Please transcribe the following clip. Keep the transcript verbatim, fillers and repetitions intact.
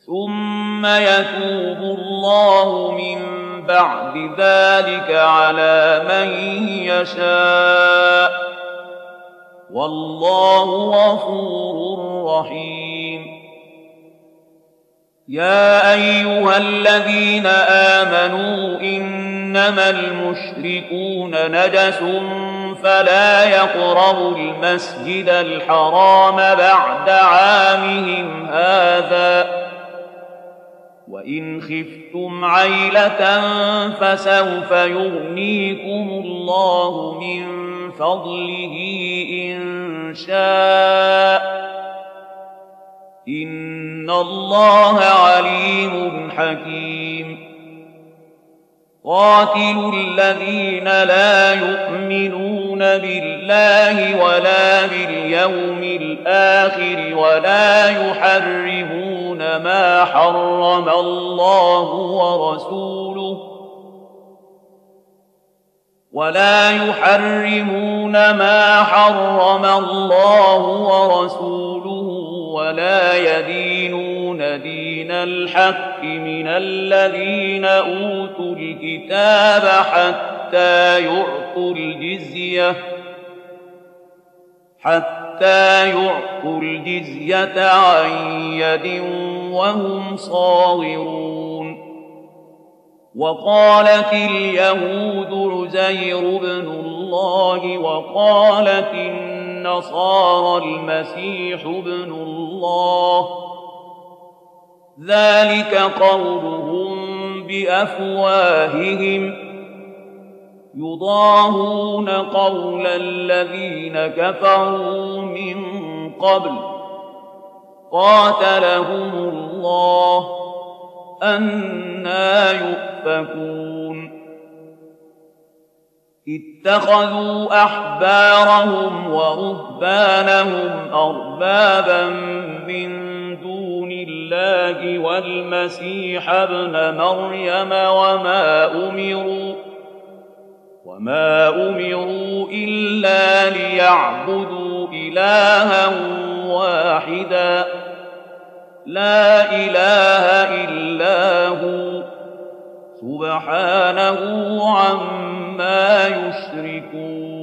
ثم يتوب الله من بعد ذلك على من يشاء والله غفور رحيم. يا أيها الذين آمنوا إنما المشركون نجس فلا يقربوا المسجد الحرام بعد عامهم هذا وإن خفتم عيلة فسوف يغنيكم الله من فضله إن شاء إن الله عليم حكيم. قاتلوا الذين لا يؤمنون بالله ولا باليوم الآخر ولا يحرمون ما حرم الله ورسوله ولا يحرمون ما حرم الله ورسوله ولا يدينون دين الحق من الذين أوتوا الكتاب حتى يعطوا الجزية حتى يعطوا الجزية عن يد وهم صاغرون. وقالت اليهود عزير بن الله وقالت النصارى المسيح ابن الله ذلك قولهم بأفواههم يضاهون قول الذين كفروا من قبل قاتلهم الله أنى يؤفكون. اتخذوا أحبارهم ورهبانهم أربابا من دون الله والمسيح ابن مريم وما أمروا وما أمروا إلا ليعبدوا إلها واحدا لا إله إلا هو سبحانه عما يشركون.